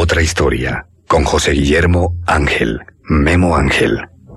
otra historia, con José Guillermo Ángel, Memo Ángel.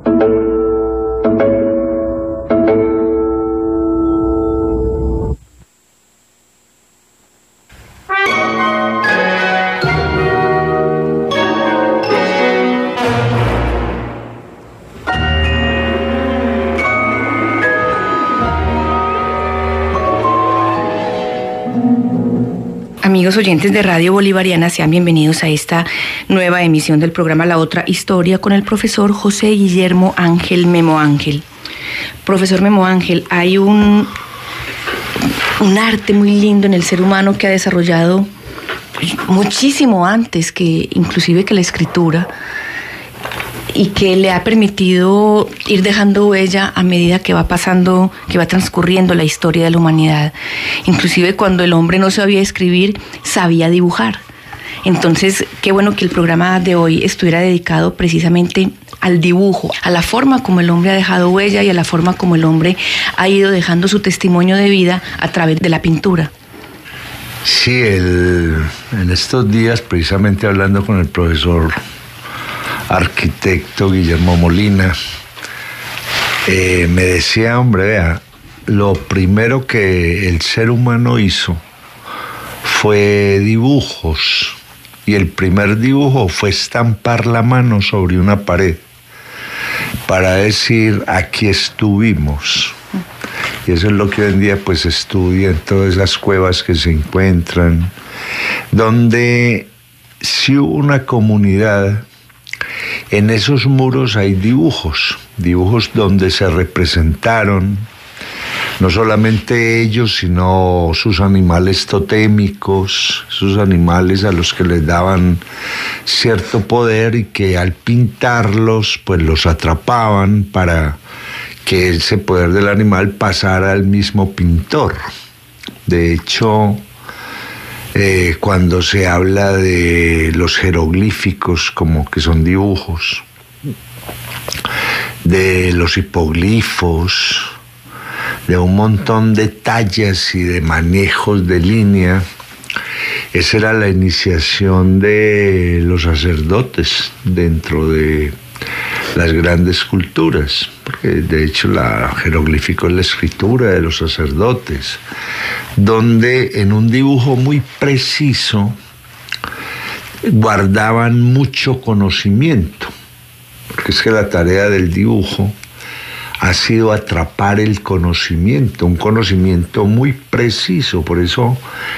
Amigos oyentes de Radio Bolivariana, sean bienvenidos a esta nueva emisión del programa La Otra Historia con el profesor José Guillermo Ángel, Memo Ángel. Profesor Memo Ángel, hay un arte muy lindo en el ser humano que ha desarrollado muchísimo antes que inclusive que la escritura, y que le ha permitido ir dejando huella a medida que va pasando, que va transcurriendo la historia de la humanidad. Inclusive cuando el hombre no sabía escribir, sabía dibujar. Entonces, qué bueno que el programa de hoy estuviera dedicado precisamente al dibujo, a la forma como el hombre ha dejado huella y a la forma como el hombre ha ido dejando su testimonio de vida a través de la pintura. Sí, en estos días, precisamente hablando con el profesor arquitecto Guillermo Molina, me decía, hombre, vea, lo primero que el ser humano hizo fue dibujos, y el primer dibujo fue estampar la mano sobre una pared para decir, aquí estuvimos. Y eso es lo que hoy en día pues estudia en todas las cuevas que se encuentran, donde si hubo una comunidad. En esos muros hay dibujos donde se representaron no solamente ellos, sino sus animales totémicos, sus animales a los que les daban cierto poder y que al pintarlos pues los atrapaban para que ese poder del animal pasara al mismo pintor. De hecho, cuando se habla de los jeroglíficos como que son dibujos, de los hipoglifos, de un montón de tallas y de manejos de línea, esa era la iniciación de los sacerdotes dentro de las grandes culturas, porque de hecho la jeroglífico es la escritura de los sacerdotes, donde en un dibujo muy preciso guardaban mucho conocimiento, porque es que la tarea del dibujo ha sido atrapar el conocimiento, un conocimiento muy preciso. Por eso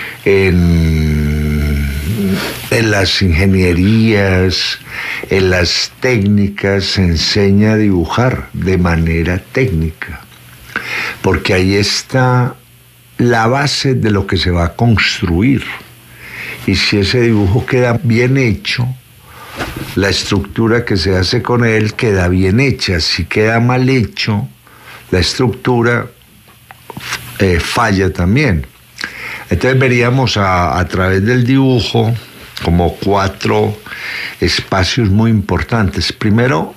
en las ingenierías, en las técnicas se enseña a dibujar de manera técnica, porque ahí está la base de lo que se va a construir. Y si ese dibujo queda bien hecho, la estructura que se hace con él queda bien hecha. Si queda mal hecho, la estructura falla también. Entonces veríamos a través del dibujo como 4 espacios muy importantes. Primero,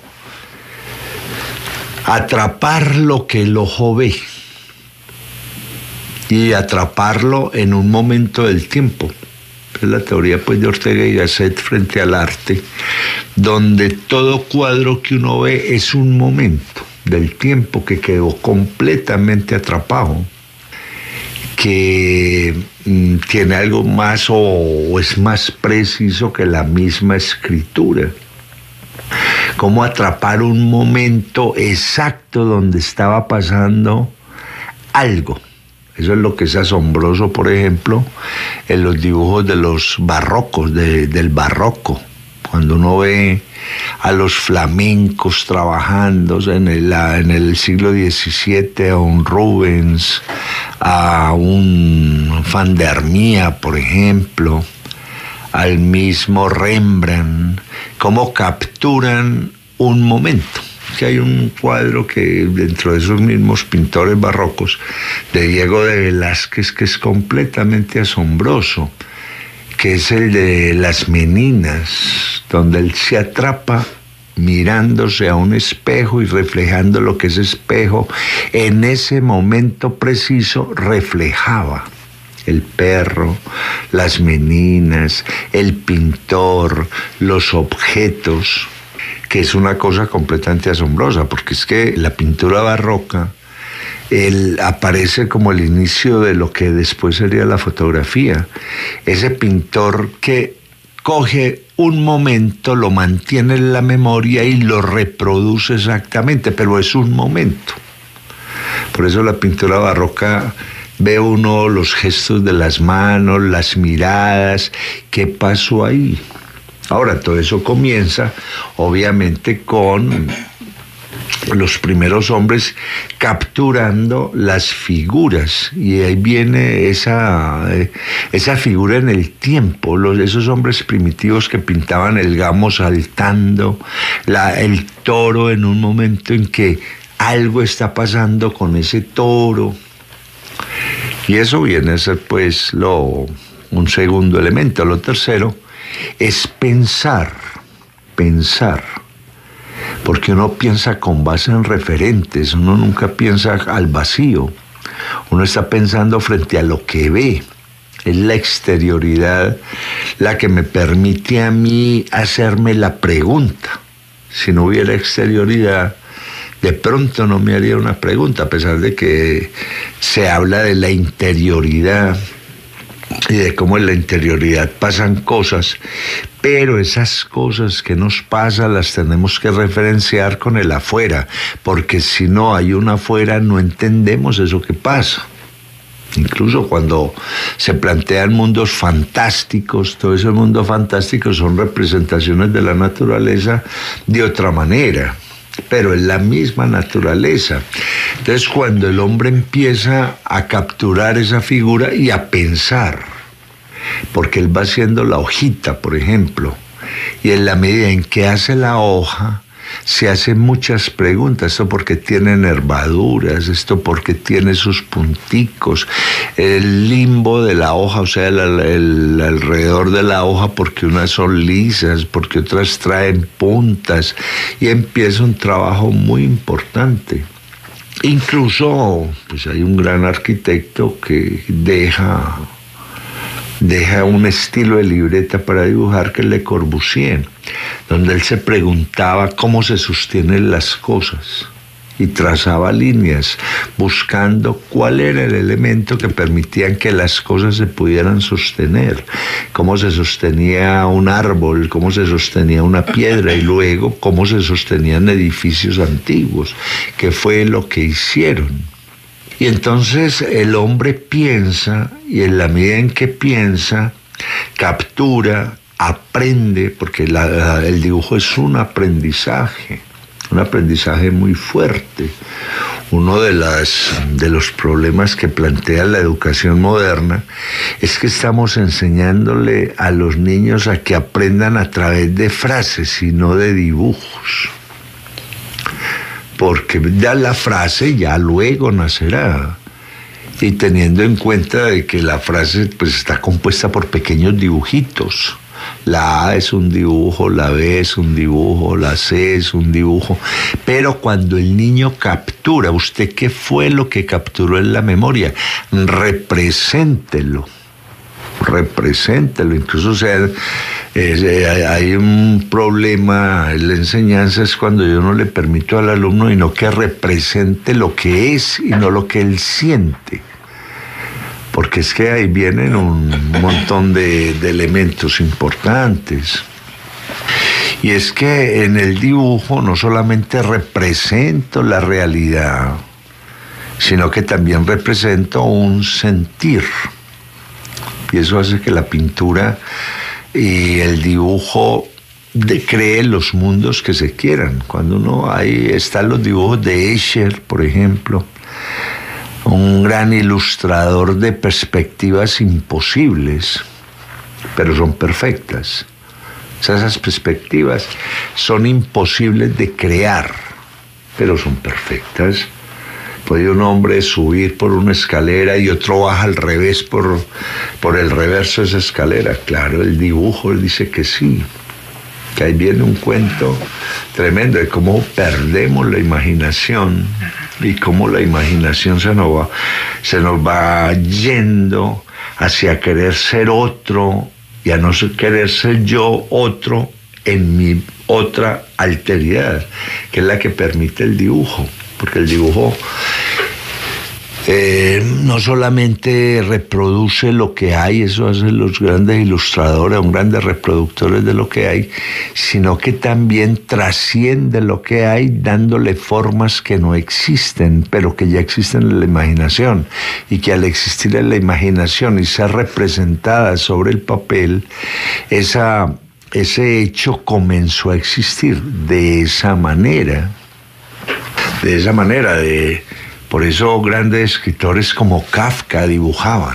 atrapar lo que el ojo ve y atraparlo en un momento del tiempo. Es la teoría pues de Ortega y Gasset frente al arte, donde todo cuadro que uno ve es un momento del tiempo que quedó completamente atrapado, que tiene algo más o es más preciso que la misma escritura. Cómo atrapar un momento exacto donde estaba pasando algo. Eso es lo que es asombroso, por ejemplo, en los dibujos de los barrocos, del barroco. Cuando uno ve a los flamencos trabajando en el siglo XVII, a un Rubens, a un Van der Meer, por ejemplo, al mismo Rembrandt, cómo capturan un momento. Que hay un cuadro que dentro de esos mismos pintores barrocos, de Diego de Velázquez, que es completamente asombroso, que es el de Las Meninas, donde él se atrapa mirándose a un espejo y reflejando lo que ese espejo en ese momento preciso reflejaba. el perro, las meninas, el pintor, los objetos, que es una cosa completamente asombrosa, porque es que la pintura barroca aparece como el inicio de lo que después sería la fotografía. Ese pintor que coge un momento, lo mantiene en la memoria y lo reproduce exactamente, pero es un momento. Por eso la pintura barroca, ve uno los gestos de las manos, las miradas, ¿qué pasó ahí? Ahora, todo eso comienza, obviamente, con los primeros hombres capturando las figuras, y ahí viene esa figura en el tiempo, esos hombres primitivos que pintaban el gamo saltando, el toro en un momento en que algo está pasando con ese toro, y eso viene a ser pues un segundo elemento. Lo tercero es pensar, porque uno piensa con base en referentes, uno nunca piensa al vacío, uno está pensando frente a lo que ve. Es la exterioridad la que me permite a mí hacerme la pregunta. Si no hubiera exterioridad, de pronto no me haría una pregunta, a pesar de que se habla de la interioridad y de cómo en la interioridad pasan cosas, pero esas cosas que nos pasan las tenemos que referenciar con el afuera, porque si no hay un afuera no entendemos eso que pasa. Incluso cuando se plantean mundos fantásticos, todos esos mundos fantásticos son representaciones de la naturaleza de otra manera, pero es la misma naturaleza. Entonces, cuando el hombre empieza a capturar esa figura y a pensar, porque él va haciendo la hojita, por ejemplo, y en la medida en que hace la hoja, se hacen muchas preguntas. Esto porque tiene nervaduras, esto porque tiene sus punticos, el limbo de la hoja, o sea, el alrededor de la hoja, porque unas son lisas, porque otras traen puntas, y empieza un trabajo muy importante. Incluso, pues hay un gran arquitecto que deja un estilo de libreta para dibujar, que es Le Corbusier, donde él se preguntaba cómo se sostienen las cosas y trazaba líneas buscando cuál era el elemento que permitían que las cosas se pudieran sostener, cómo se sostenía un árbol, cómo se sostenía una piedra, y luego cómo se sostenían edificios antiguos, que fue lo que hicieron. Y entonces el hombre piensa, y en la medida en que piensa, captura, aprende, porque el dibujo es un aprendizaje muy fuerte. Uno de los problemas que plantea la educación moderna es que estamos enseñándole a los niños a que aprendan a través de frases y no de dibujos. Porque ya la frase ya luego nacerá, y teniendo en cuenta de que la frase pues está compuesta por pequeños dibujitos. La A es un dibujo, la B es un dibujo, la C es un dibujo, pero cuando el niño captura, ¿usted qué fue lo que capturó en la memoria? Represéntelo, incluso, o sea, hay un problema en la enseñanza, es cuando yo no le permito al alumno sino que represente lo que es y no lo que él siente, porque es que ahí vienen un montón de elementos importantes. Y es que en el dibujo no solamente represento la realidad, sino que también represento un sentir. Y eso hace que la pintura y el dibujo cree los mundos que se quieran. Cuando ahí están los dibujos de Escher, por ejemplo, un gran ilustrador de perspectivas imposibles, pero son perfectas. Esas perspectivas son imposibles de crear, pero son perfectas. Puede un hombre subir por una escalera y otro baja al revés por el reverso de esa escalera. Claro, el dibujo él dice que sí. Que ahí viene un cuento tremendo de cómo perdemos la imaginación y cómo la imaginación se nos va yendo hacia querer ser otro y a no querer ser yo otro en mi otra alteridad, que es la que permite el dibujo, porque el dibujo no solamente reproduce lo que hay, eso hacen los grandes ilustradores, son grandes reproductores de lo que hay, sino que también trasciende lo que hay dándole formas que no existen, pero que ya existen en la imaginación, y que al existir en la imaginación y ser representada sobre el papel, ese hecho comenzó a existir de esa manera. Por eso grandes escritores como Kafka dibujaban.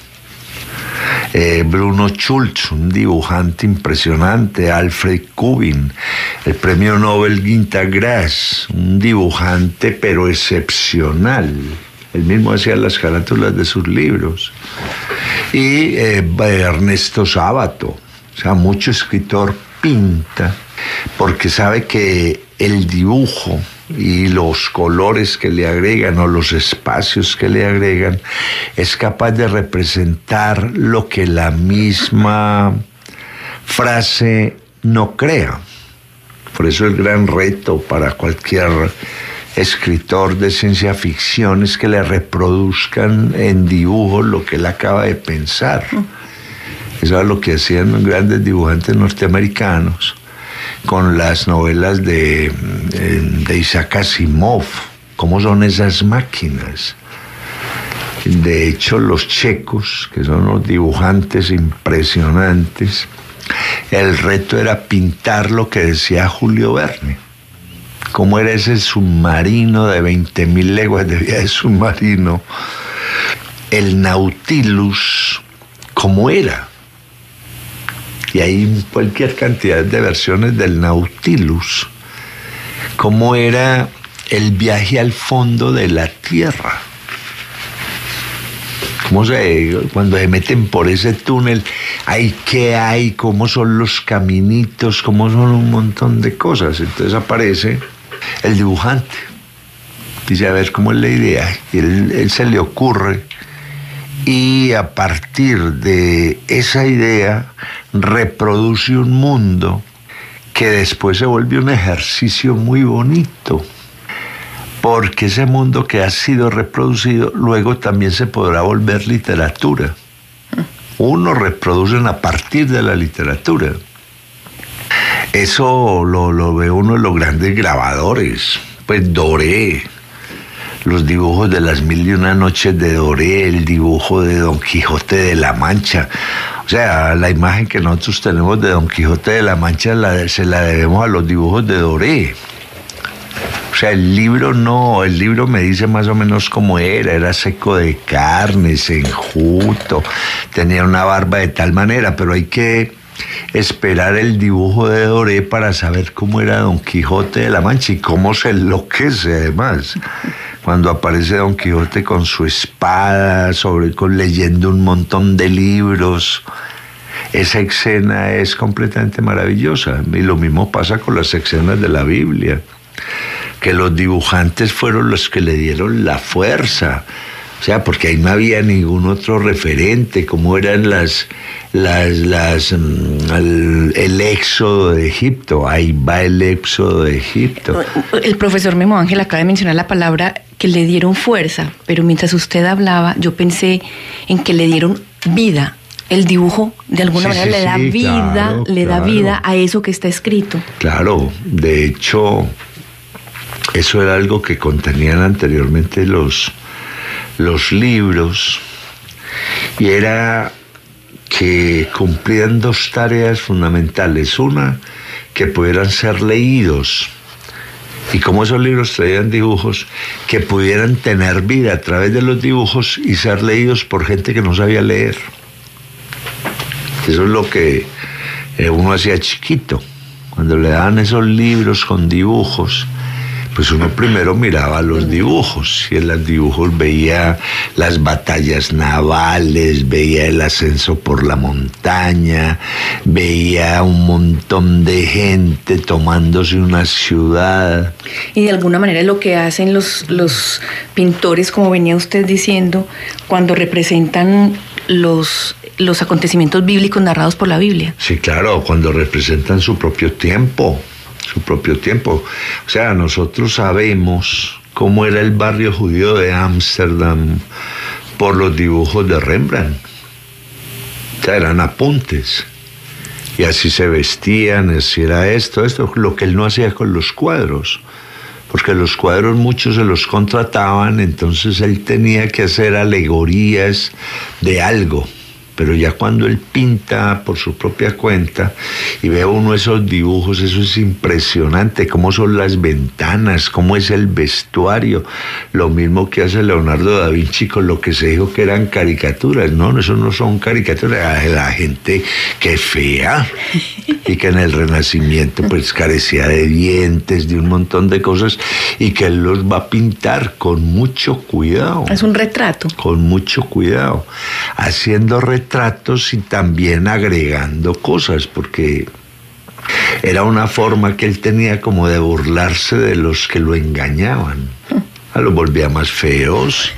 Bruno Schulz, un dibujante impresionante, Alfred Kubin, el premio Nobel Günter Grass, un dibujante pero excepcional. Él mismo hacía las carátulas de sus libros. Y Ernesto Sábato, o sea, mucho escritor pinta porque sabe que el dibujo y los colores que le agregan o los espacios que le agregan es capaz de representar lo que la misma frase no crea. Por eso el gran reto para cualquier escritor de ciencia ficción es que le reproduzcan en dibujo lo que él acaba de pensar. Eso es lo que hacían los grandes dibujantes norteamericanos con las novelas de Isaac Asimov. ¿Cómo son esas máquinas? De hecho, los checos, que son los dibujantes impresionantes, el reto era pintar lo que decía Julio Verne. ¿Cómo era ese submarino de 20.000 leguas de viaje submarino? El Nautilus, ¿cómo era? Y hay cualquier cantidad de versiones del Nautilus. ¿Cómo era el viaje al fondo de la Tierra? Cuando se meten por ese túnel, ¿qué hay? ¿Cómo son los caminitos? ¿Cómo son un montón de cosas? Entonces aparece el dibujante. Dice, a ver, ¿cómo es la idea? Y él se le ocurre. Y a partir de esa idea reproduce un mundo que después se vuelve un ejercicio muy bonito, porque ese mundo que ha sido reproducido luego también se podrá volver literatura. Uno reproducen a partir de la literatura. Eso lo ve uno en los grandes grabadores, pues Doré, los dibujos de las 1001 noches de Doré, el dibujo de Don Quijote de la Mancha. O sea, la imagen que nosotros tenemos de Don Quijote de la Mancha se la debemos a los dibujos de Doré. O sea, el libro me dice más o menos cómo era seco de carnes, enjuto, tenía una barba de tal manera, pero hay que esperar el dibujo de Doré para saber cómo era Don Quijote de la Mancha y cómo se enloquece además cuando aparece Don Quijote con su espada, leyendo un montón de libros. Esa escena es completamente maravillosa. Y lo mismo pasa con las escenas de la Biblia, que los dibujantes fueron los que le dieron la fuerza. O sea, porque ahí no había ningún otro referente, como eran el éxodo de Egipto. Ahí va el éxodo de Egipto. El profesor Memo Ángel acaba de mencionar la palabra que le dieron fuerza, pero mientras usted hablaba, yo pensé en que le dieron vida. El dibujo, de alguna manera, le da vida, da vida a eso que está escrito. Claro, de hecho, eso era algo que contenían anteriormente los libros, y era que cumplían dos tareas fundamentales. Una, que pudieran ser leídos, y como esos libros traían dibujos, que pudieran tener vida a través de los dibujos y ser leídos por gente que no sabía leer. Eso es lo que uno hacía chiquito, cuando le daban esos libros con dibujos, Pues uno primero miraba los dibujos y en los dibujos veía las batallas navales, veía el ascenso por la montaña, veía un montón de gente tomándose una ciudad. Y de alguna manera es lo que hacen los pintores, como venía usted diciendo, cuando representan los acontecimientos bíblicos narrados por la Biblia. Sí, claro, cuando representan su propio tiempo. O sea, nosotros sabemos cómo era el barrio judío de Ámsterdam por los dibujos de Rembrandt. O sea, eran apuntes. Y así se vestían, así era esto, lo que él no hacía con los cuadros. Porque los cuadros muchos se los contrataban, entonces él tenía que hacer alegorías de algo. Pero ya cuando él pinta por su propia cuenta y ve uno esos dibujos, eso es impresionante, cómo son las ventanas, cómo es el vestuario, lo mismo que hace Leonardo da Vinci con lo que se dijo que eran caricaturas. No, eso no son caricaturas, la gente que es fea y que en el Renacimiento pues carecía de dientes, de un montón de cosas, y que él los va a pintar con mucho cuidado. Es un retrato. Con mucho cuidado, haciendo retratos y también agregando cosas, porque era una forma que él tenía como de burlarse de los que lo engañaban. Los volvía más feos,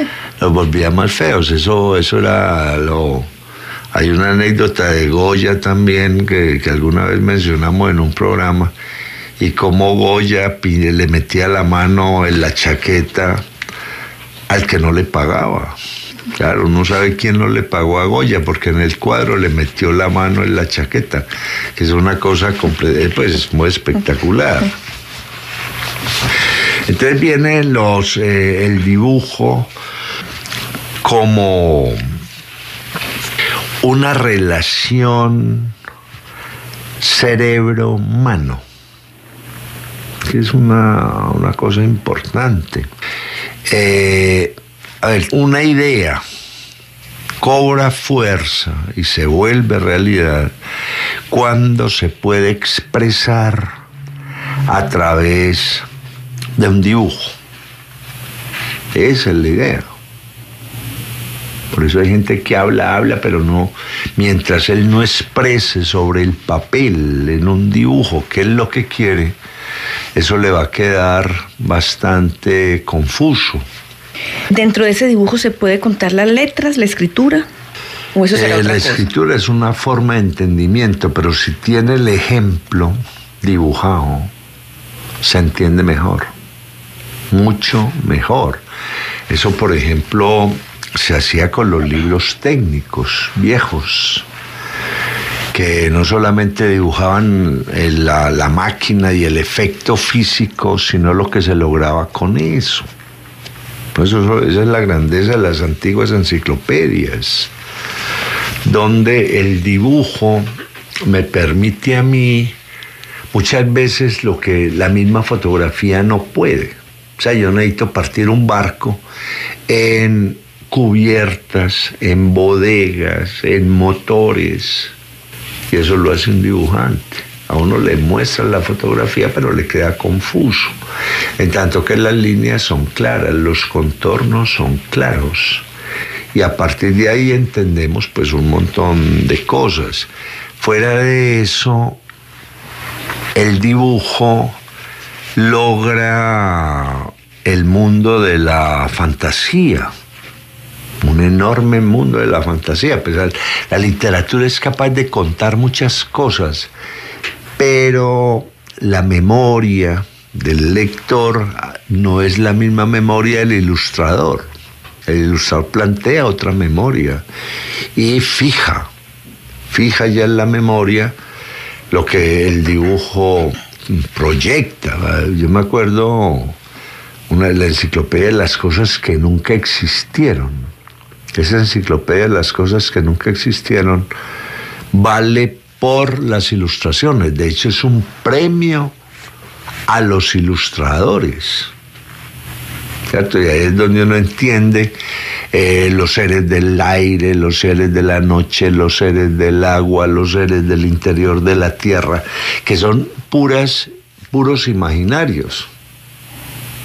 eso era lo... Hay una anécdota de Goya también que alguna vez mencionamos en un programa, y cómo Goya le metía la mano en la chaqueta al que no le pagaba. Claro, uno sabe quién no le pagó a Goya, porque en el cuadro le metió la mano en la chaqueta, que es una cosa pues muy espectacular. Entonces viene el dibujo como una relación cerebro-mano, que es una cosa importante. Una idea cobra fuerza y se vuelve realidad cuando se puede expresar a través de un dibujo. Esa es la idea. Por eso hay gente que habla, pero no, mientras él no exprese sobre el papel, en un dibujo, qué es lo que quiere, eso le va a quedar bastante confuso. ¿Dentro de ese dibujo se puede contar las letras, la escritura? ¿O eso será otra cosa? La escritura es una forma de entendimiento, pero si tiene el ejemplo dibujado, se entiende mejor, mucho mejor. Eso, por ejemplo, se hacía con los libros técnicos viejos, que no solamente dibujaban la máquina y el efecto físico, sino lo que se lograba con eso. Pues esa es la grandeza de las antiguas enciclopedias, donde el dibujo me permite a mí muchas veces lo que la misma fotografía no puede. O sea, yo necesito partir un barco en cubiertas, en bodegas, en motores, y eso lo hace un dibujante. A uno le muestra la fotografía, pero le queda confuso. En tanto que las líneas son claras, los contornos son claros. Y a partir de ahí entendemos pues un montón de cosas. Fuera de eso, el dibujo logra el mundo de la fantasía. Un enorme mundo de la fantasía. Pues la literatura es capaz de contar muchas cosas, pero la memoria del lector no es la misma memoria del ilustrador. El ilustrador plantea otra memoria y fija ya en la memoria lo que el dibujo proyecta. Yo me acuerdo la enciclopedia de las cosas que nunca existieron. Esa enciclopedia de las cosas que nunca existieron vale por las ilustraciones. De hecho, es un premio a los ilustradores, ¿cierto? Y ahí es donde uno entiende los seres del aire, los seres de la noche, los seres del agua, los seres del interior de la tierra, que son puros imaginarios.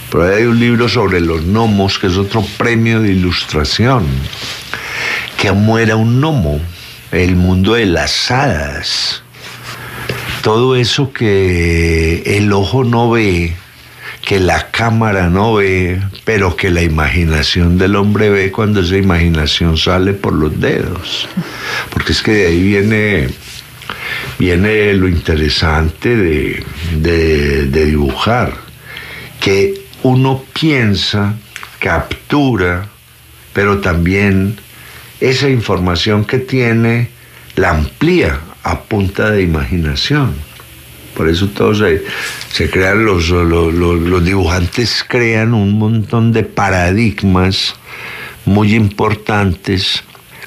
Pero hay un libro sobre los gnomos, que es otro premio de ilustración. ¿Cómo era un gnomo? El mundo de las hadas. Todo eso que el ojo no ve, que la cámara no ve, pero que la imaginación del hombre ve cuando esa imaginación sale por los dedos. Porque es que de ahí viene lo interesante de dibujar, que uno piensa, captura, pero también esa información que tiene la amplía a punta de imaginación. Por eso todos se crean, los dibujantes crean un montón de paradigmas muy importantes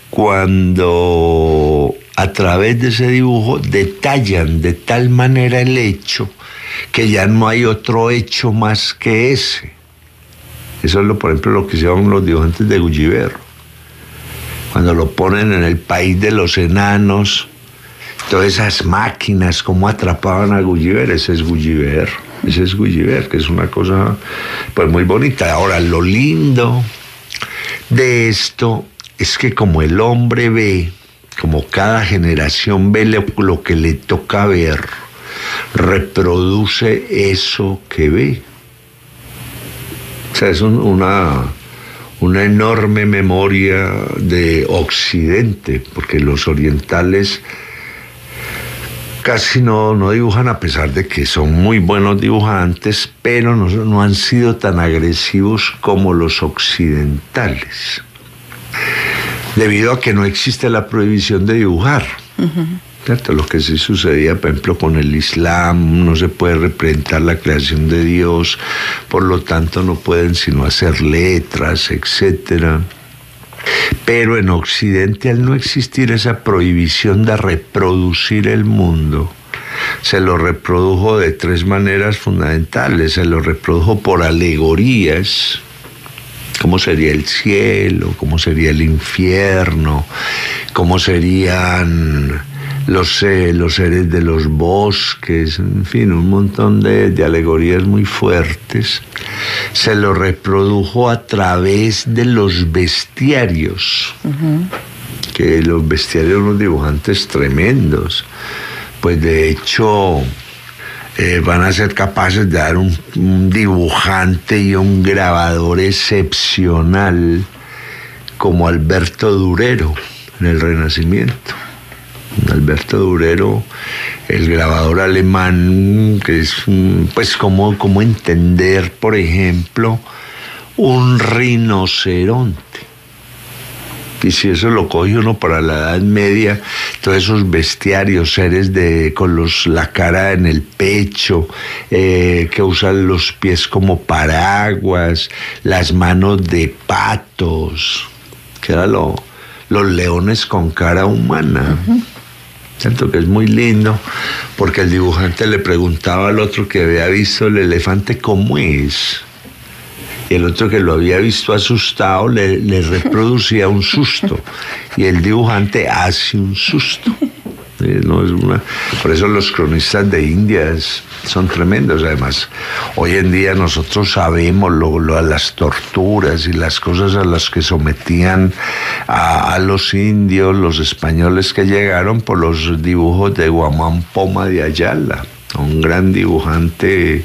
cuando a través de ese dibujo detallan de tal manera el hecho que ya no hay otro hecho más que ese. Eso es, por ejemplo, lo que hicieron los dibujantes de Gulliver. Cuando lo ponen en el país de los enanos, todas esas máquinas, cómo atrapaban a Gulliver, ese es Gulliver, que es una cosa pues muy bonita. Ahora, lo lindo de esto es que como el hombre ve, como cada generación ve lo que le toca ver, reproduce eso que ve. O sea, es una enorme memoria de Occidente, porque los orientales casi no dibujan, a pesar de que son muy buenos dibujantes, pero no han sido tan agresivos como los occidentales, debido a que no existe la prohibición de dibujar. ¿Cierto? Lo que sí sucedía, por ejemplo, con el Islam, no se puede representar la creación de Dios, por lo tanto no pueden sino hacer letras, etc. Pero en Occidente, al no existir esa prohibición de reproducir el mundo, se lo reprodujo de tres maneras fundamentales. Se lo reprodujo por alegorías, cómo sería el cielo, cómo sería el infierno, cómo serían los seres de los bosques, en fin, un montón de alegorías muy fuertes. Se lo reprodujo a través de los bestiarios, que los bestiarios, unos dibujantes tremendos, pues de hecho van a ser capaces de dar un dibujante y un grabador excepcional como Alberto Durero en el Renacimiento. Alberto Durero, el grabador alemán, que es pues cómo entender, por ejemplo, un rinoceronte. Y si eso lo coge uno para la Edad Media, todos esos bestiarios, seres con la cara en el pecho, que usan los pies como paraguas, las manos de patos, que eran los leones con cara humana. Siento que es muy lindo, porque el dibujante le preguntaba al otro que había visto el elefante cómo es, y el otro, que lo había visto asustado, le reproducía un susto, y el dibujante hace un susto. Por eso los cronistas de Indias son tremendos. Además, hoy en día nosotros sabemos las torturas y las cosas a las que sometían a los indios, los españoles que llegaron, por los dibujos de Guamán Poma de Ayala, un gran dibujante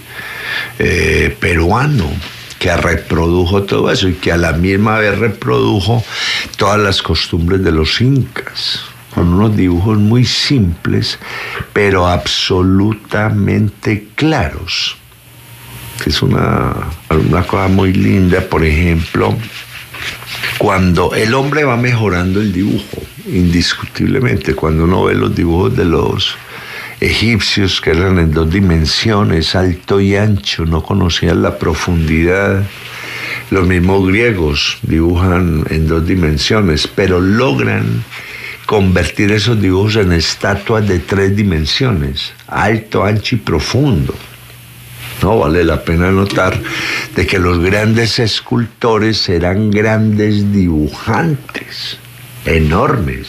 peruano, que reprodujo todo eso y que a la misma vez reprodujo todas las costumbres de los incas, con unos dibujos muy simples, pero absolutamente claros. Es una cosa muy linda, por ejemplo, cuando el hombre va mejorando el dibujo, indiscutiblemente. Cuando uno ve los dibujos de los egipcios, que eran en 2 dimensiones, alto y ancho, no conocían la profundidad. Los mismos griegos dibujan en 2 dimensiones, pero logran convertir esos dibujos en estatuas de 3 dimensiones, alto, ancho y profundo. No vale la pena notar de que los grandes escultores eran grandes dibujantes, enormes.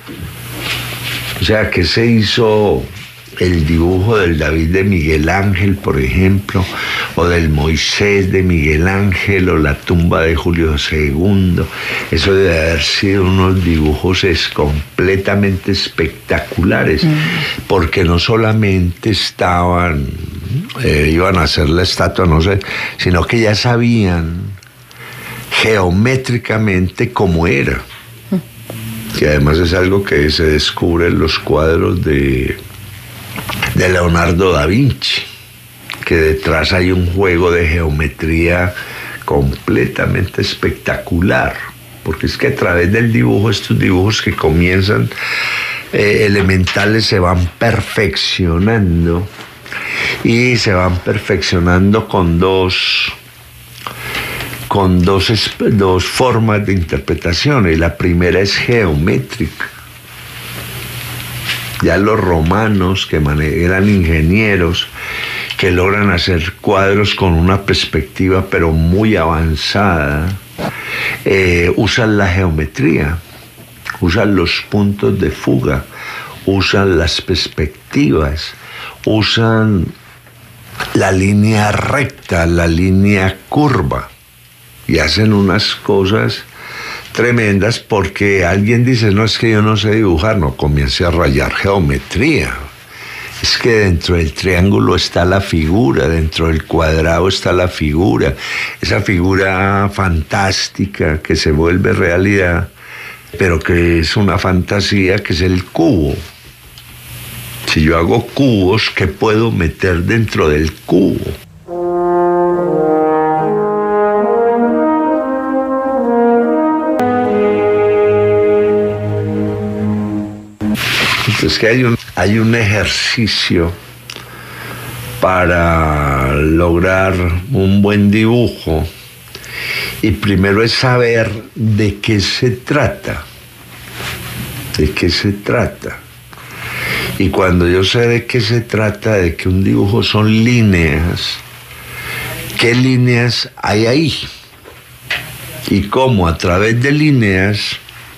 O sea, que se hizo el dibujo del David de Miguel Ángel, por ejemplo, o del Moisés de Miguel Ángel, o la tumba de Julio II. Eso debe haber sido unos dibujos completamente espectaculares, porque no solamente iban a hacer la estatua, no sé, sino que ya sabían geométricamente cómo era. Que además es algo que se descubre en los cuadros de Leonardo da Vinci, que detrás hay un juego de geometría completamente espectacular, porque es que a través del dibujo, estos dibujos que comienzan elementales se van perfeccionando, y se van perfeccionando con dos formas de interpretación, y la primera es geométrica. Ya los romanos, que eran ingenieros, que logran hacer cuadros con una perspectiva pero muy avanzada, usan la geometría, usan los puntos de fuga, usan las perspectivas, usan la línea recta, la línea curva, y hacen unas cosas tremendas, porque alguien dice, no, es que yo no sé dibujar, no, comience a rayar geometría. Es que dentro del triángulo está la figura, dentro del cuadrado está la figura, esa figura fantástica que se vuelve realidad, pero que es una fantasía, que es el cubo. Si yo hago cubos, ¿qué puedo meter dentro del cubo? Entonces que hay un ejercicio para lograr un buen dibujo, y primero es saber de qué se trata. ¿De qué se trata? Y cuando yo sé de qué se trata, de que un dibujo son líneas, ¿qué líneas hay ahí? Y cómo a través de líneas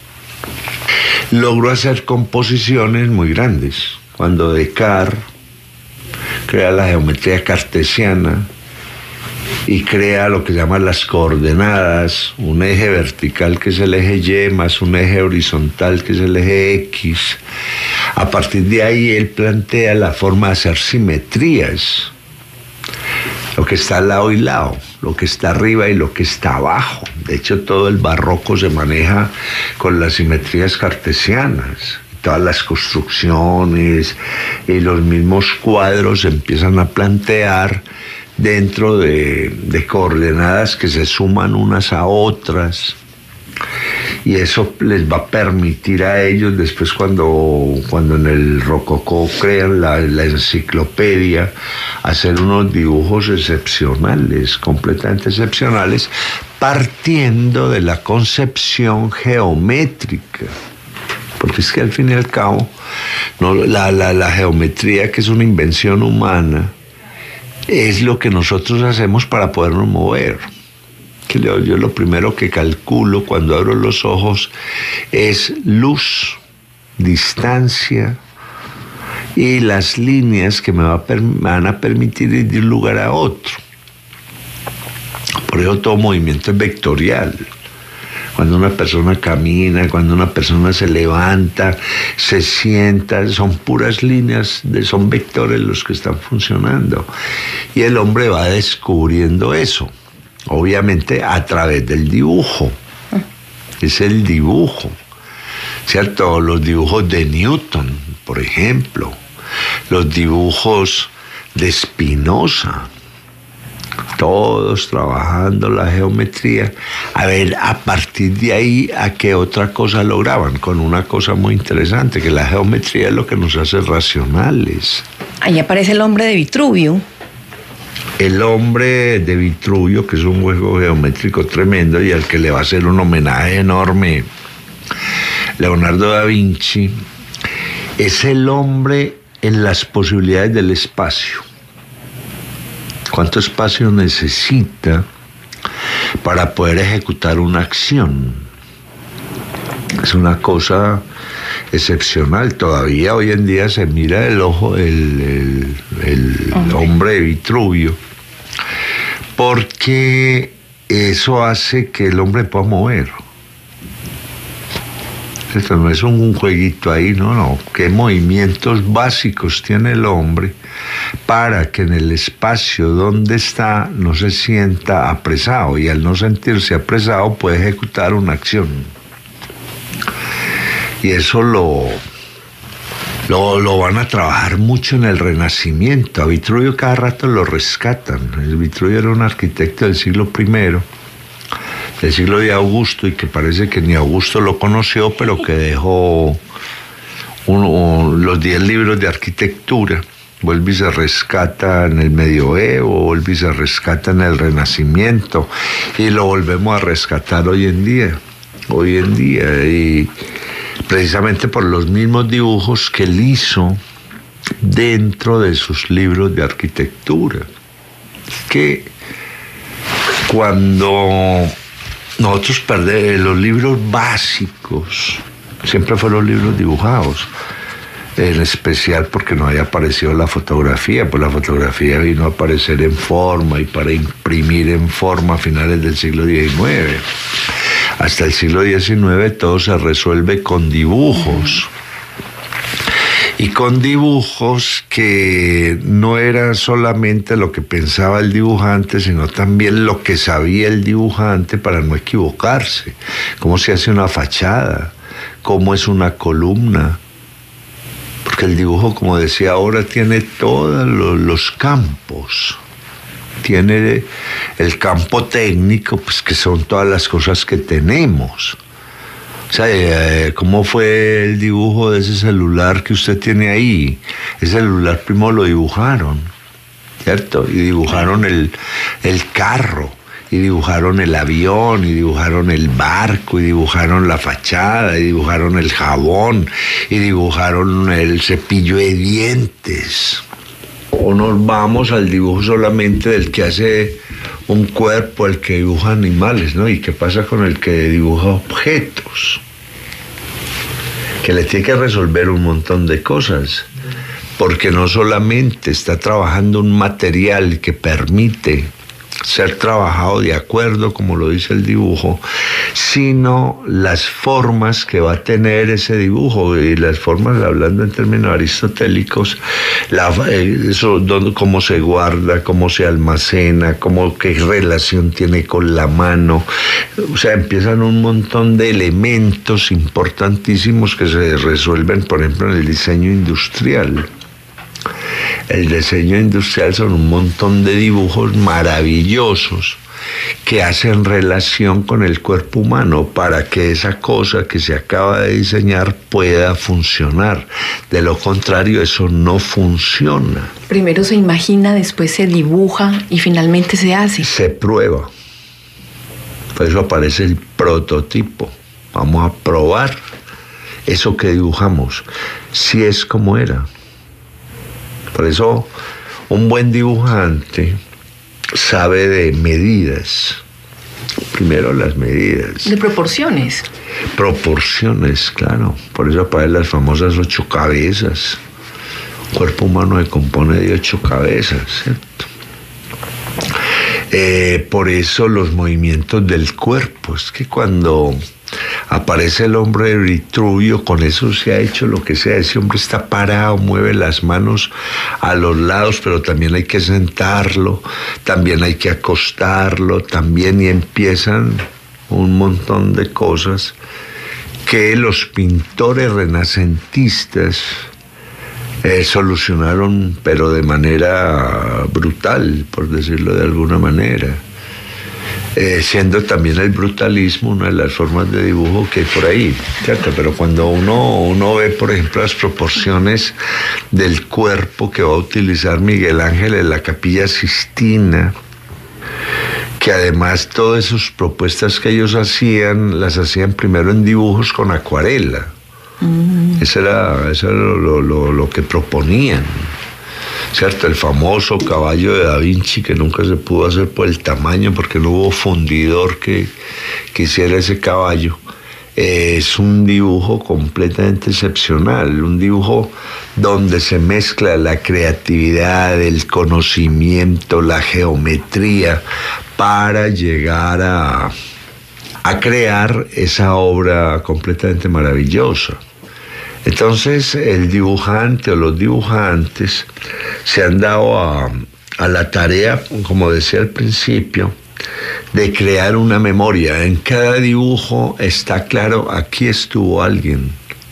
logro hacer composiciones muy grandes. Cuando Descartes crea la geometría cartesiana y crea lo que se llama las coordenadas, un eje vertical que es el eje Y más un eje horizontal que es el eje X, a partir de ahí él plantea la forma de hacer simetrías, lo que está al lado y lado, lo que está arriba y lo que está abajo. De hecho, todo el barroco se maneja con las simetrías cartesianas. Todas las construcciones y los mismos cuadros se empiezan a plantear dentro de coordenadas que se suman unas a otras. Y eso les va a permitir a ellos después, cuando en el rococó crean la enciclopedia, hacer unos dibujos excepcionales, completamente excepcionales, partiendo de la concepción geométrica. Porque es que al fin y al cabo, no, la geometría, que es una invención humana, es lo que nosotros hacemos para podernos mover. Que yo lo primero que calculo cuando abro los ojos es luz, distancia y las líneas que me van a permitir ir de un lugar a otro. Por eso todo movimiento es vectorial. Cuando una persona camina, cuando una persona se levanta, se sienta, son puras líneas, son vectores los que están funcionando. Y el hombre va descubriendo eso. Obviamente a través del dibujo. Es el dibujo, ¿cierto? Los dibujos de Newton, por ejemplo, los dibujos de Spinoza, todos trabajando la geometría. A ver, a partir de ahí, ¿a qué otra cosa lograban? Con una cosa muy interesante, que la geometría es lo que nos hace racionales. Ahí aparece el hombre de Vitruvio. El hombre de Vitruvio, que es un juego geométrico tremendo y al que le va a hacer un homenaje enorme Leonardo da Vinci, es el hombre en las posibilidades del espacio. ¿Cuánto espacio necesita para poder ejecutar una acción? Es una cosa excepcional. Todavía hoy en día se mira el hombre de Vitruvio porque eso hace que el hombre pueda mover. Esto no es un jueguito ahí, no. ¿Qué movimientos básicos tiene el hombre para que en el espacio donde está no se sienta apresado? Y al no sentirse apresado puede ejecutar una acción. Y eso lo van a trabajar mucho en el Renacimiento. A Vitruvio cada rato lo rescatan. Vitruvio era un arquitecto del siglo I, del siglo de Augusto, y que parece que ni Augusto lo conoció, pero que dejó los 10 libros de arquitectura. Vuelve y se rescata en el medioevo, vuelve y se rescata en el Renacimiento, y lo volvemos a rescatar hoy en día, y precisamente por los mismos dibujos que él hizo dentro de sus libros de arquitectura, que cuando nosotros perdemos los libros básicos, siempre fueron libros dibujados, en especial porque no había aparecido la fotografía, pues la fotografía vino a aparecer en forma y para imprimir en forma a finales del siglo XIX. Hasta el siglo XIX todo se resuelve con dibujos. Y con dibujos que no era solamente lo que pensaba el dibujante, sino también lo que sabía el dibujante para no equivocarse. Cómo se hace una fachada, cómo es una columna. Porque el dibujo, como decía ahora, tiene todos los campos. Tiene el campo técnico, pues que son todas las cosas que tenemos. O sea, ¿cómo fue el dibujo de ese celular que usted tiene ahí? Ese celular primero lo dibujaron, ¿cierto? Y dibujaron el carro, y dibujaron el avión, y dibujaron el barco, y dibujaron la fachada, y dibujaron el jabón, y dibujaron el cepillo de dientes. O nos vamos al dibujo solamente del que hace un cuerpo, el que dibuja animales, ¿no? ¿Y qué pasa con el que dibuja objetos? Que le tiene que resolver un montón de cosas, porque no solamente está trabajando un material que permite ser trabajado de acuerdo, como lo dice el dibujo, sino las formas que va a tener ese dibujo. Y las formas, hablando en términos aristotélicos, cómo se guarda, cómo se almacena, qué relación tiene con la mano. O sea, empiezan un montón de elementos importantísimos que se resuelven, por ejemplo, en el diseño industrial. El diseño industrial son un montón de dibujos maravillosos que hacen relación con el cuerpo humano para que esa cosa que se acaba de diseñar pueda funcionar. De lo contrario, eso no funciona. Primero se imagina, después se dibuja y finalmente se hace. Se prueba. Por eso aparece el prototipo. Vamos a probar eso que dibujamos, si es como era. Por eso un buen dibujante sabe de medidas. Primero las medidas. De proporciones. Proporciones, claro. Por eso aparecen las famosas 8 cabezas. El cuerpo humano se compone de 8 cabezas, ¿cierto? Por eso los movimientos del cuerpo. Es que cuando aparece el hombre de Vitruvio, con eso se ha hecho lo que sea. Ese hombre está parado, mueve las manos a los lados, pero también hay que sentarlo, también hay que acostarlo, también, y empiezan un montón de cosas que los pintores renacentistas solucionaron, pero de manera brutal, por decirlo de alguna manera. Siendo también el brutalismo una de las formas de dibujo que hay por ahí, ¿cierto? Pero cuando uno ve, por ejemplo, las proporciones del cuerpo que va a utilizar Miguel Ángel en la Capilla Sistina, que además todas sus propuestas que ellos hacían, las hacían primero en dibujos con acuarela. Eso era lo que proponían. ¿Cierto? El famoso caballo de Da Vinci, que nunca se pudo hacer por el tamaño, porque no hubo fundidor que hiciera ese caballo. es un dibujo completamente excepcional, un dibujo donde se mezcla la creatividad, el conocimiento, la geometría, para llegar a crear esa obra completamente maravillosa. Entonces el dibujante o los dibujantes se han dado a la tarea, como decía al principio, de crear una memoria. En cada dibujo está claro, aquí estuvo alguien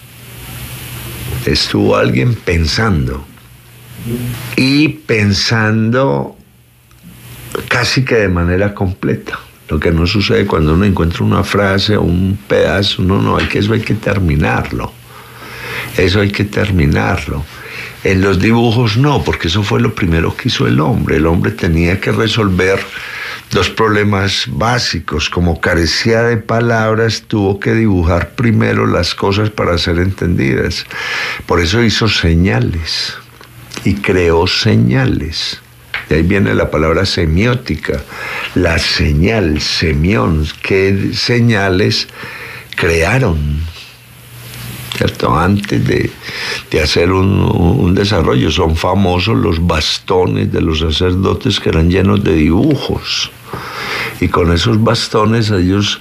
pensando, y pensando casi que de manera completa. Lo que no sucede cuando uno encuentra una frase o un pedazo, no, eso hay que terminarlo. Eso hay que terminarlo. En los dibujos no, porque eso fue lo primero que hizo el hombre. El hombre tenía que resolver dos problemas básicos. Como carecía de palabras, tuvo que dibujar primero las cosas para ser entendidas. Por eso hizo señales y creó señales. De ahí viene la palabra semiótica, la señal, semión. ¿Qué señales crearon? ¿Cierto? Antes de hacer un desarrollo. Son famosos los bastones de los sacerdotes, que eran llenos de dibujos, y con esos bastones ellos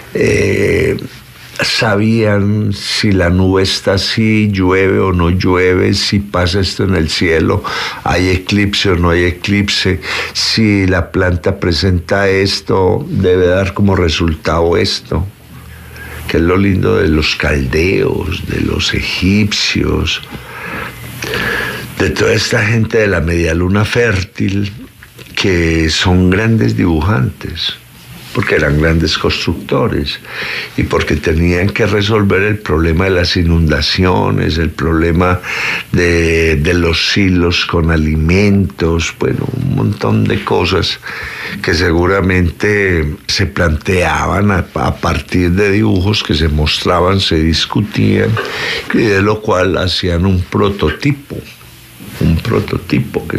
sabían si la nube está así, llueve o no llueve, si pasa esto en el cielo, hay eclipse o no hay eclipse, si la planta presenta esto, debe dar como resultado esto. Que es lo lindo de los caldeos, de los egipcios, de toda esta gente de la media luna fértil, que son grandes dibujantes, porque eran grandes constructores y porque tenían que resolver el problema de las inundaciones, el problema de los silos con alimentos, bueno, un montón de cosas que seguramente se planteaban a partir de dibujos que se mostraban, se discutían, y de lo cual hacían un prototipo que es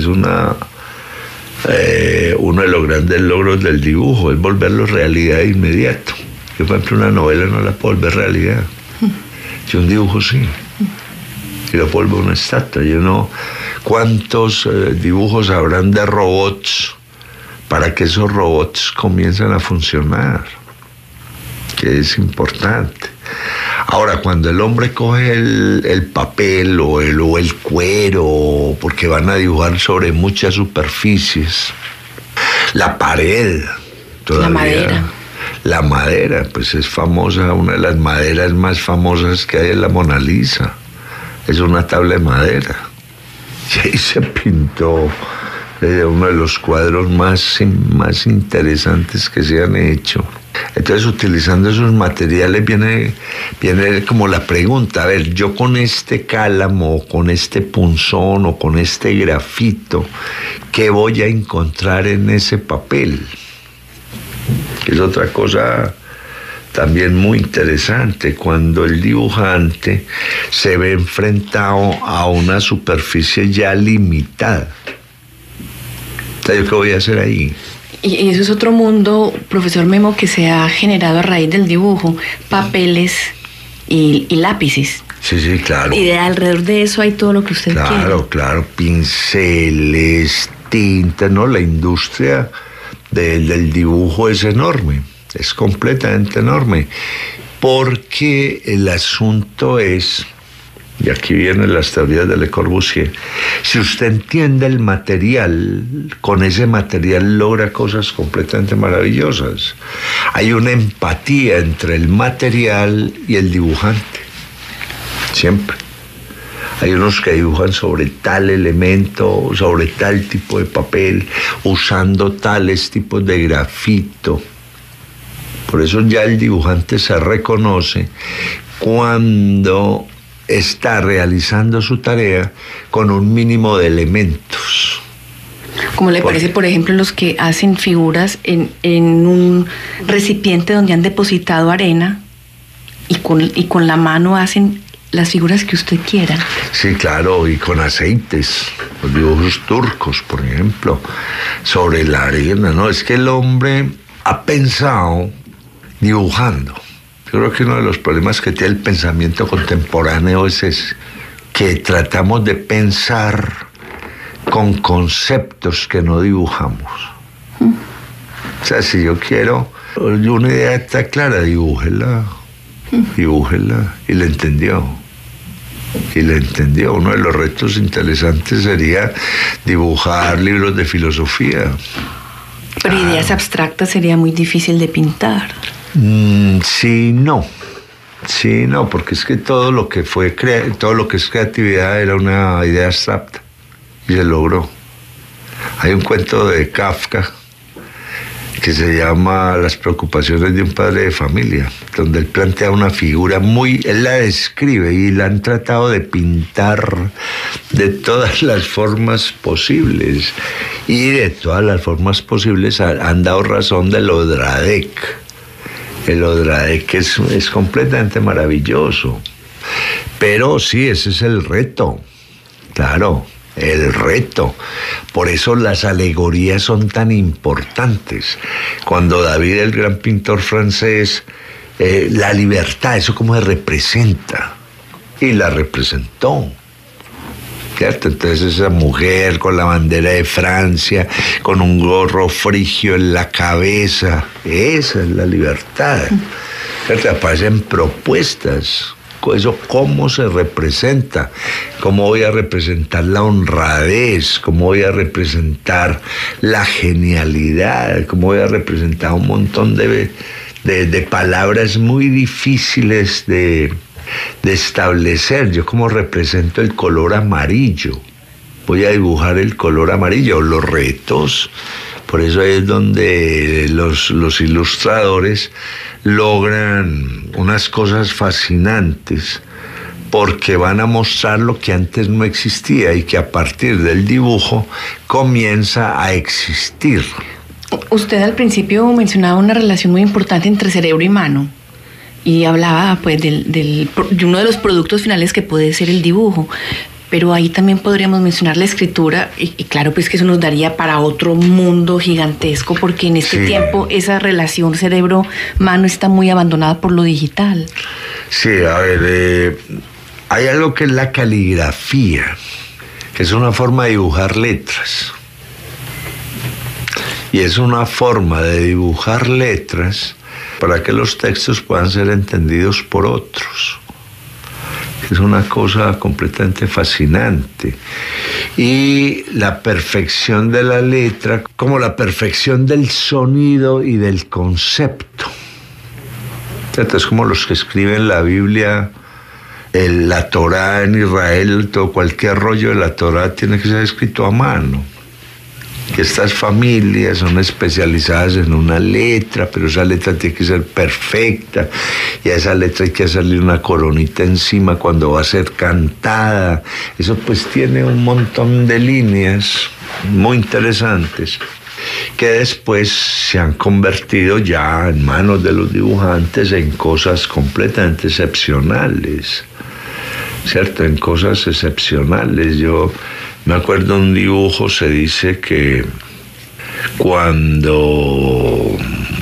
uno de los grandes logros del dibujo, es volverlo realidad de inmediato. Yo, por ejemplo, una novela no la puedo volver realidad. Yo un dibujo sí. Y lo vuelvo una estatua. Yo no. ¿Cuántos dibujos habrán de robots para que esos robots comiencen a funcionar? Que es importante. Ahora, cuando el hombre coge el papel o el cuero, porque van a dibujar sobre muchas superficies, la pared, todavía, la madera, pues es famosa, una de las maderas más famosas que hay es la Mona Lisa, es una tabla de madera, y ahí se pintó uno de los cuadros más interesantes que se han hecho. Entonces, utilizando esos materiales viene como la pregunta, a ver, yo con este cálamo, o con este punzón, o con este grafito, ¿qué voy a encontrar en ese papel? Es otra cosa también muy interesante, cuando el dibujante se ve enfrentado a una superficie ya limitada. ¿Yo qué voy a hacer ahí? Y eso es otro mundo, profesor Memo, que se ha generado a raíz del dibujo, papeles y lápices. Sí, claro. Y alrededor de eso hay todo lo que usted quiere. Claro, pinceles, tinta, ¿no? La industria del dibujo es enorme, es completamente enorme, porque el asunto es... Y aquí vienen las teorías de Le Corbusier. Si usted entiende el material, con ese material logra cosas completamente maravillosas. Hay una empatía entre el material y el dibujante. Siempre. Hay unos que dibujan sobre tal elemento, sobre tal tipo de papel, usando tales tipos de grafito. Por eso ya el dibujante se reconoce cuando está realizando su tarea con un mínimo de elementos. ¿Cómo le parece, por ejemplo, los que hacen figuras en un recipiente donde han depositado arena y con la mano hacen las figuras que usted quiera? Sí, claro, y con aceites, los dibujos turcos, por ejemplo, sobre la arena, ¿no? Es que el hombre ha pensado dibujando. Yo creo que uno de los problemas que tiene el pensamiento contemporáneo es que tratamos de pensar con conceptos que no dibujamos. O sea, si yo quiero, una idea está clara, dibújela. Y la entendió. Uno de los retos interesantes sería dibujar libros de filosofía. Pero ideas abstractas sería muy difícil de pintar. Sí, no, porque es que todo lo que es creatividad era una idea abstracta y se logró. Hay un cuento de Kafka que se llama Las preocupaciones de un padre de familia, donde él plantea una figura él la describe y la han tratado de pintar de todas las formas posibles, y de todas las formas posibles han dado razón del Odradek. El Odradek es completamente maravilloso, pero sí, ese es el reto, claro. El reto. Por eso las alegorías son tan importantes. Cuando David, el gran pintor francés, la libertad, eso cómo se representa. Y la representó. ¿Cierto? Entonces esa mujer con la bandera de Francia, con un gorro frigio en la cabeza, esa es la libertad. ¿Cierto? Aparecen propuestas. Eso, cómo se representa, cómo voy a representar la honradez, cómo voy a representar la genialidad, cómo voy a representar un montón de palabras muy difíciles de establecer. Yo cómo represento el color amarillo, voy a dibujar el color amarillo, los retos. Por eso es donde los ilustradores logran unas cosas fascinantes, porque van a mostrar lo que antes no existía y que a partir del dibujo comienza a existir. Usted al principio mencionaba una relación muy importante entre cerebro y mano y hablaba pues de uno de los productos finales que puede ser el dibujo. Pero ahí también podríamos mencionar la escritura, y claro, pues que eso nos daría para otro mundo gigantesco, porque en este tiempo esa relación cerebro-mano está muy abandonada por lo digital. Sí, a ver, hay algo que es la caligrafía, que es una forma de dibujar letras. Y es una forma de dibujar letras para que los textos puedan ser entendidos por otros. Es una cosa completamente fascinante. Y la perfección de la letra, como la perfección del sonido y del concepto. Es como los que escriben la Biblia, la Torá en Israel, todo, cualquier rollo de la Torá tiene que ser escrito a mano. Estas familias son especializadas en una letra, pero esa letra tiene que ser perfecta, y a esa letra hay que hacerle una coronita encima cuando va a ser cantada. Eso pues tiene un montón de líneas muy interesantes que después se han convertido ya en manos de los dibujantes en cosas completamente excepcionales, ¿cierto? En cosas excepcionales. Yo me acuerdo un dibujo, se dice que cuando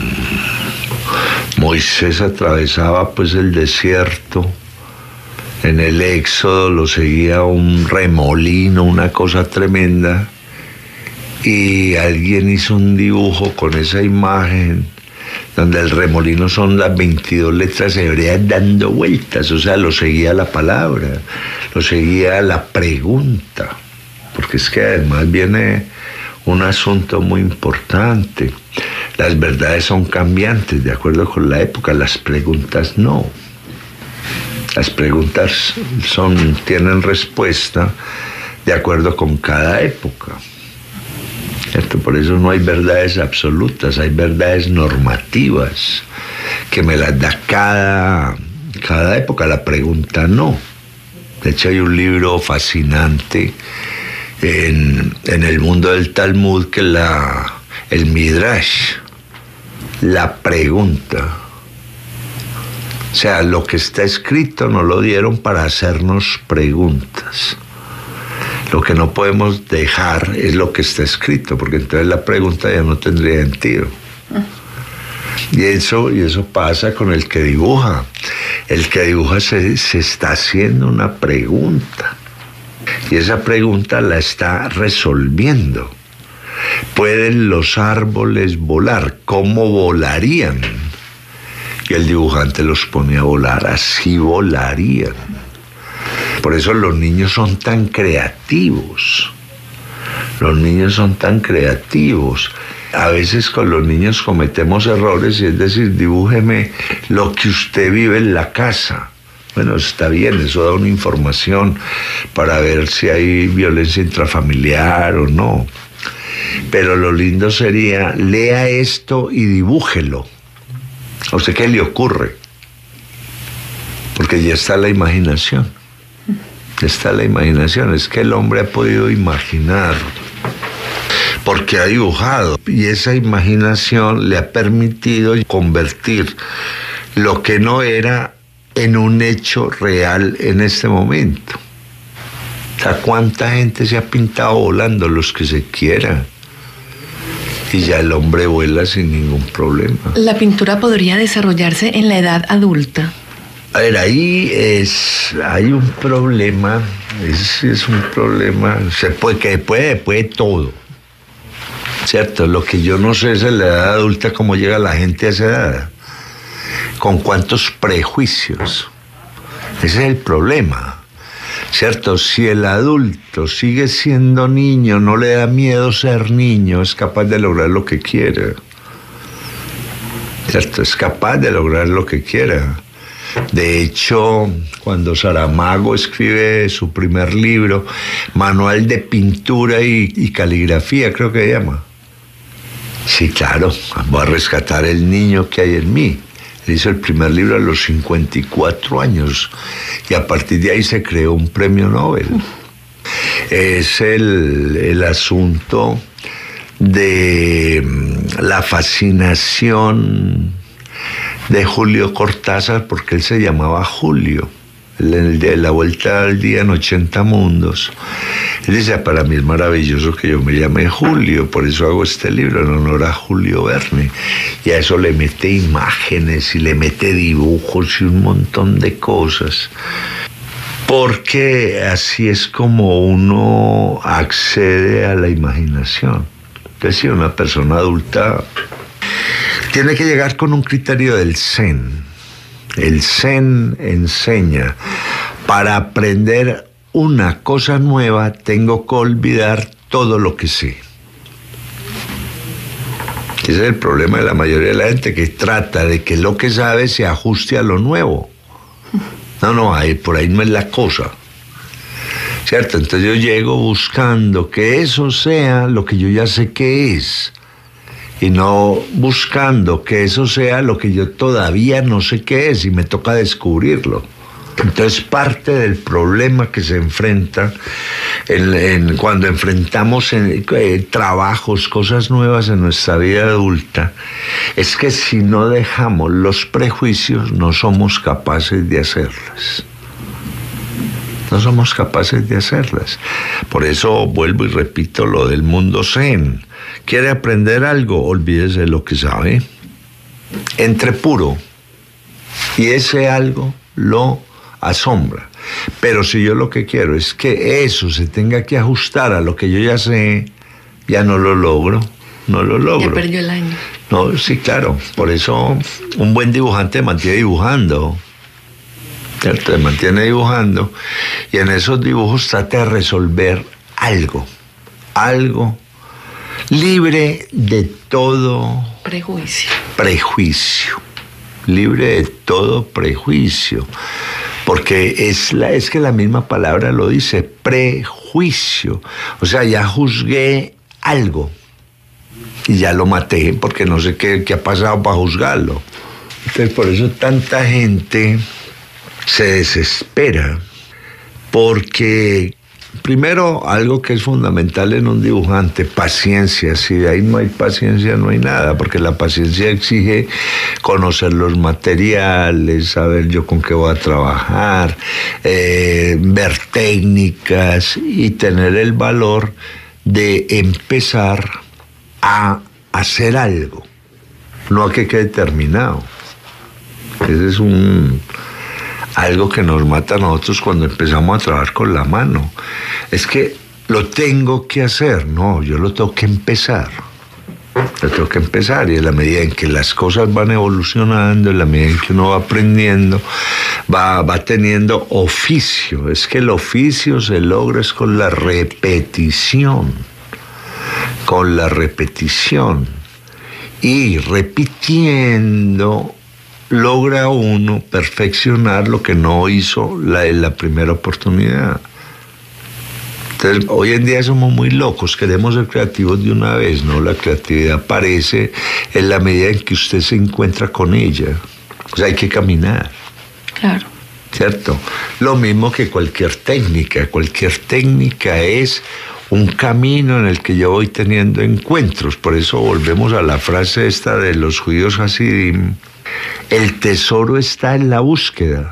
Moisés atravesaba pues el desierto, en el Éxodo lo seguía un remolino, una cosa tremenda, y alguien hizo un dibujo con esa imagen donde el remolino son las 22 letras hebreas dando vueltas, o sea, lo seguía la palabra, lo seguía la pregunta. Porque es que además viene un asunto muy importante. Las verdades son cambiantes de acuerdo con la época, las preguntas no. Las preguntas tienen respuesta de acuerdo con cada época. ¿Cierto? Por eso no hay verdades absolutas, hay verdades normativas que me las da cada época, la pregunta no. De hecho hay un libro fascinante en el mundo del Talmud, que el Midrash, la pregunta. O sea, lo que está escrito nos lo dieron para hacernos preguntas. Lo que no podemos dejar es lo que está escrito, porque entonces la pregunta ya no tendría sentido. Y eso pasa con el que dibuja. El que dibuja se está haciendo una pregunta. Y esa pregunta la está resolviendo. ¿Pueden los árboles volar? ¿Cómo volarían? Y el dibujante los pone a volar, así volarían. Por eso los niños son tan creativos. Los niños son tan creativos. A veces con los niños cometemos errores, y es decir, dibújeme lo que usted vive en la casa. Bueno, está bien, eso da una información para ver si hay violencia intrafamiliar o no. Pero lo lindo sería, lea esto y dibújelo. ¿A usted qué le ocurre? Porque ya está la imaginación. Ya está la imaginación. Es que el hombre ha podido imaginar porque ha dibujado. Y esa imaginación le ha permitido convertir lo que no era en un hecho real en este momento. O sea, ¿cuánta gente se ha pintado volando? Los que se quieran. Y ya el hombre vuela sin ningún problema. ¿La pintura podría desarrollarse en la edad adulta? A ver, ahí hay un problema. Es un problema. Puede todo. ¿Cierto? Lo que yo no sé es en la edad adulta cómo llega la gente a esa edad. ¿Con cuántos prejuicios? Ese es el problema, ¿cierto? Si el adulto sigue siendo niño, no le da miedo ser niño, es capaz de lograr lo que quiera, ¿cierto? Es capaz de lograr lo que quiera. De hecho, cuando Saramago escribe su primer libro, Manual de Pintura y Caligrafía, creo que se llama. Sí, claro, voy a rescatar el niño que hay en mí. Él hizo el primer libro a los 54 años y a partir de ahí se creó un premio Nobel. Es el asunto de la fascinación de Julio Cortázar, porque él se llamaba Julio. El de La Vuelta al Día en 80 Mundos. Él dice, para mí es maravilloso que yo me llame Julio, por eso hago este libro en honor a Julio Verne. Y a eso le mete imágenes y le mete dibujos y un montón de cosas. Porque así es como uno accede a la imaginación. Entonces, si una persona adulta tiene que llegar con un criterio del Zen. El Zen enseña, para aprender una cosa nueva, tengo que olvidar todo lo que sé. Ese es el problema de la mayoría de la gente, que trata de que lo que sabe se ajuste a lo nuevo. No, por ahí no es la cosa. ¿Cierto? Entonces yo llego buscando que eso sea lo que yo ya sé que es. Y no buscando que eso sea lo que yo todavía no sé qué es y me toca descubrirlo. Entonces parte del problema que se enfrenta cuando enfrentamos trabajos, cosas nuevas en nuestra vida adulta, es que si no dejamos los prejuicios no somos capaces de hacerlas. No somos capaces de hacerlas. Por eso vuelvo y repito lo del mundo zen. ¿Quiere aprender algo? Olvídese de lo que sabe. Entre puro. Y ese algo lo asombra. Pero si yo lo que quiero es que eso se tenga que ajustar a lo que yo ya sé, ya no lo logro. Ya perdió el año. No, sí, claro. Por eso un buen dibujante mantiene dibujando. ¿Cierto? Se mantiene dibujando y en esos dibujos trata de resolver algo libre de todo prejuicio, libre de todo prejuicio, porque es que la misma palabra lo dice, prejuicio. O sea, ya juzgué algo y ya lo maté porque no sé qué ha pasado para juzgarlo. Entonces por eso tanta gente se desespera, porque primero, algo que es fundamental en un dibujante, paciencia. Si de ahí no hay paciencia, no hay nada, porque la paciencia exige conocer los materiales, saber yo con qué voy a trabajar, ver técnicas y tener el valor de empezar a hacer algo. no a que quede terminado. Ese es algo que nos mata a nosotros cuando empezamos a trabajar con la mano. Es que lo tengo que hacer, no, yo lo tengo que empezar. Lo tengo que empezar, y en la medida en que las cosas van evolucionando, en la medida en que uno va aprendiendo, va teniendo oficio. Es que el oficio se logra es con la repetición. Con la repetición. Y repitiendo logra uno perfeccionar lo que no hizo en la primera oportunidad. Entonces, hoy en día somos muy locos, queremos ser creativos de una vez, ¿no? La creatividad aparece en la medida en que usted se encuentra con ella. O sea, hay que caminar. Claro. ¿Cierto? Lo mismo que cualquier técnica. Cualquier técnica es un camino en el que yo voy teniendo encuentros. Por eso volvemos a la frase esta de los judíos Hasidim. El tesoro está en la búsqueda.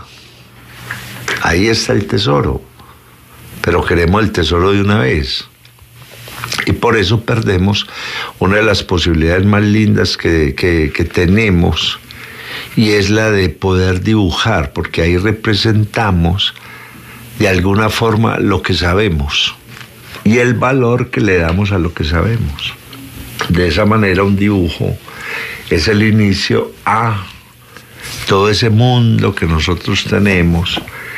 Ahí está el tesoro. Pero queremos el tesoro de una vez. Y por eso perdemos una de las posibilidades más lindas que tenemos, y es la de poder dibujar, porque ahí representamos de alguna forma lo que sabemos y el valor que le damos a lo que sabemos. De esa manera un dibujo es el inicio a todo ese mundo que nosotros tenemos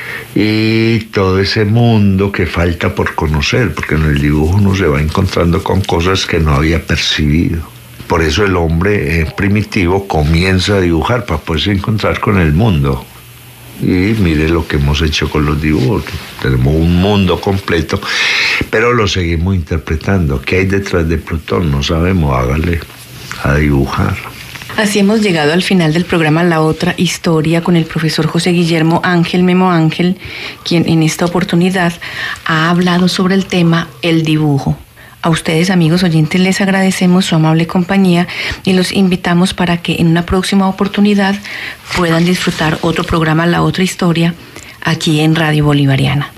y todo ese mundo que falta por conocer, porque en el dibujo uno se va encontrando con cosas que no había percibido. Por eso el hombre primitivo comienza a dibujar para poderse encontrar con el mundo. Y mire lo que hemos hecho con los dibujos. Tenemos un mundo completo, pero lo seguimos interpretando. ¿Qué hay detrás de Plutón? No sabemos, hágale a dibujar. Así hemos llegado al final del programa La Otra Historia con el profesor José Guillermo Ángel Memo Ángel, quien en esta oportunidad ha hablado sobre el tema el dibujo. A ustedes, amigos oyentes, les agradecemos su amable compañía y los invitamos para que en una próxima oportunidad puedan disfrutar otro programa La Otra Historia aquí en Radio Bolivariana.